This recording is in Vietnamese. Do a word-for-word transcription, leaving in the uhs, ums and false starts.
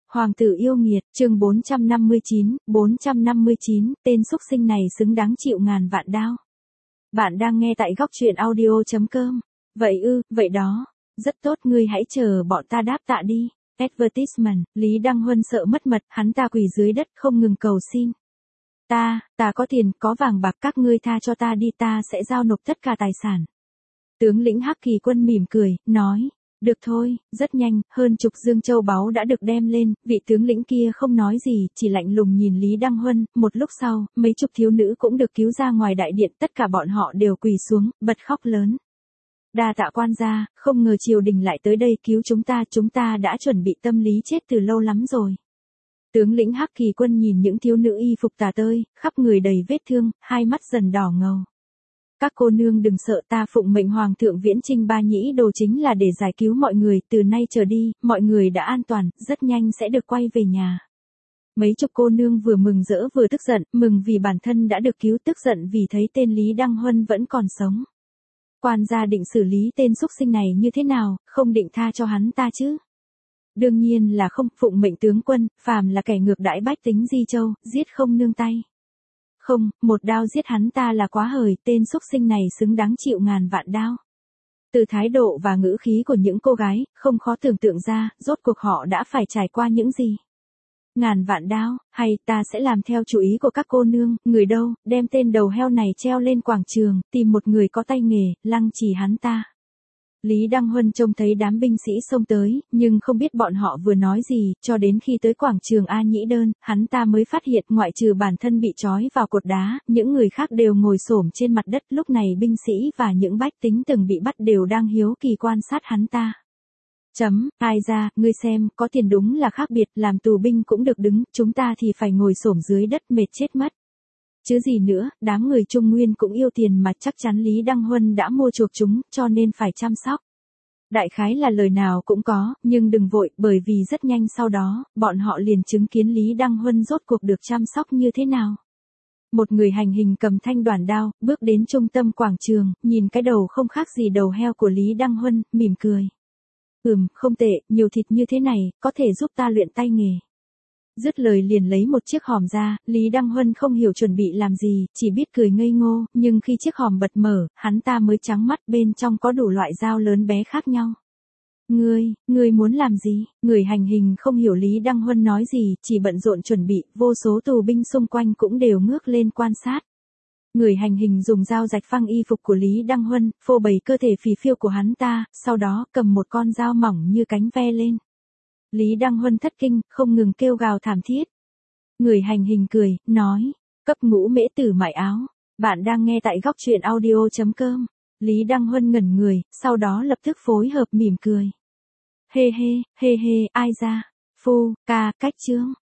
Hoàng tử yêu nghiệt, chương bốn trăm năm mươi chín, bốn trăm năm mươi chín, tên súc sinh này xứng đáng chịu ngàn vạn đao. Bạn đang nghe tại góc truyện audio chấm com. Vậy ư, vậy đó. Rất tốt, ngươi hãy chờ bọn ta đáp tạ đi. Advertisement, Lý Đăng Huân sợ mất mật, hắn ta quỳ dưới đất không ngừng cầu xin. Ta, ta có tiền, có vàng bạc, các ngươi tha cho ta đi, ta sẽ giao nộp tất cả tài sản. Tướng lĩnh Hắc Kỳ Quân mỉm cười, nói. Được thôi, rất nhanh, hơn chục dương châu báu đã được đem lên, vị tướng lĩnh kia không nói gì, chỉ lạnh lùng nhìn Lý Đăng Huân, một lúc sau, mấy chục thiếu nữ cũng được cứu ra ngoài đại điện, tất cả bọn họ đều quỳ xuống, bật khóc lớn. Đa tạ quan gia, không ngờ triều đình lại tới đây cứu chúng ta, chúng ta đã chuẩn bị tâm lý chết từ lâu lắm rồi. Tướng lĩnh Hắc Kỳ Quân nhìn những thiếu nữ y phục tả tơi, khắp người đầy vết thương, hai mắt dần đỏ ngầu. Các cô nương đừng sợ, ta phụng mệnh Hoàng thượng viễn chinh Ba Nhĩ Đồ chính là để giải cứu mọi người, từ nay trở đi, mọi người đã an toàn, rất nhanh sẽ được quay về nhà. Mấy chục cô nương vừa mừng rỡ vừa tức giận, mừng vì bản thân đã được cứu, tức giận vì thấy tên Lý Đăng Huân vẫn còn sống. Quan gia định xử lý tên súc sinh này như thế nào, không định tha cho hắn ta chứ? Đương nhiên là không, phụng mệnh tướng quân, phàm là kẻ ngược đãi bách tính Di Châu, giết không nương tay. Không, một đao giết hắn ta là quá hời, tên súc sinh này xứng đáng chịu ngàn vạn đao. Từ thái độ và ngữ khí của những cô gái, không khó tưởng tượng ra, rốt cuộc họ đã phải trải qua những gì. Ngàn vạn đao, hay ta sẽ làm theo chủ ý của các cô nương, người đâu, đem tên đầu heo này treo lên quảng trường, tìm một người có tay nghề, lăng trì hắn ta. Lý Đăng Huân trông thấy đám binh sĩ xông tới, nhưng không biết bọn họ vừa nói gì, cho đến khi tới quảng trường A Nhĩ Đơn, hắn ta mới phát hiện ngoại trừ bản thân bị trói vào cột đá, những người khác đều ngồi xổm trên mặt đất, lúc này binh sĩ và những bách tính từng bị bắt đều đang hiếu kỳ quan sát hắn ta. Chấm, ai ra, ngươi xem, có tiền đúng là khác biệt, làm tù binh cũng được đứng, chúng ta thì phải ngồi xổm dưới đất mệt chết mất. Chứ gì nữa, đám người Trung Nguyên cũng yêu tiền mà chắc chắn Lý Đăng Huân đã mua chuộc chúng, cho nên phải chăm sóc. Đại khái là lời nào cũng có, nhưng đừng vội, bởi vì rất nhanh sau đó, bọn họ liền chứng kiến Lý Đăng Huân rốt cuộc được chăm sóc như thế nào. Một người hành hình cầm thanh đoản đao, bước đến trung tâm quảng trường, nhìn cái đầu không khác gì đầu heo của Lý Đăng Huân, mỉm cười. Ừm, không tệ, nhiều thịt như thế này, có thể giúp ta luyện tay nghề. Dứt lời liền lấy một chiếc hòm ra, Lý Đăng Huân không hiểu chuẩn bị làm gì, chỉ biết cười ngây ngô, nhưng khi chiếc hòm bật mở, hắn ta mới trắng mắt, bên trong có đủ loại dao lớn bé khác nhau. Ngươi, ngươi muốn làm gì? Người hành hình không hiểu Lý Đăng Huân nói gì, chỉ bận rộn chuẩn bị, vô số tù binh xung quanh cũng đều ngước lên quan sát. Người hành hình dùng dao rạch phăng y phục của Lý Đăng Huân, phô bày cơ thể phì phiêu của hắn ta, sau đó cầm một con dao mỏng như cánh ve lên. Lý Đăng Huân thất kinh, không ngừng kêu gào thảm thiết. Người hành hình cười, nói, cấp ngũ mễ tử mại áo. Bạn đang nghe tại góc truyện audio chấm com. Lý Đăng Huân ngẩn người, sau đó lập tức phối hợp mỉm cười. Hê hê, hê hê, ai ra? Phu, ca, cách chương.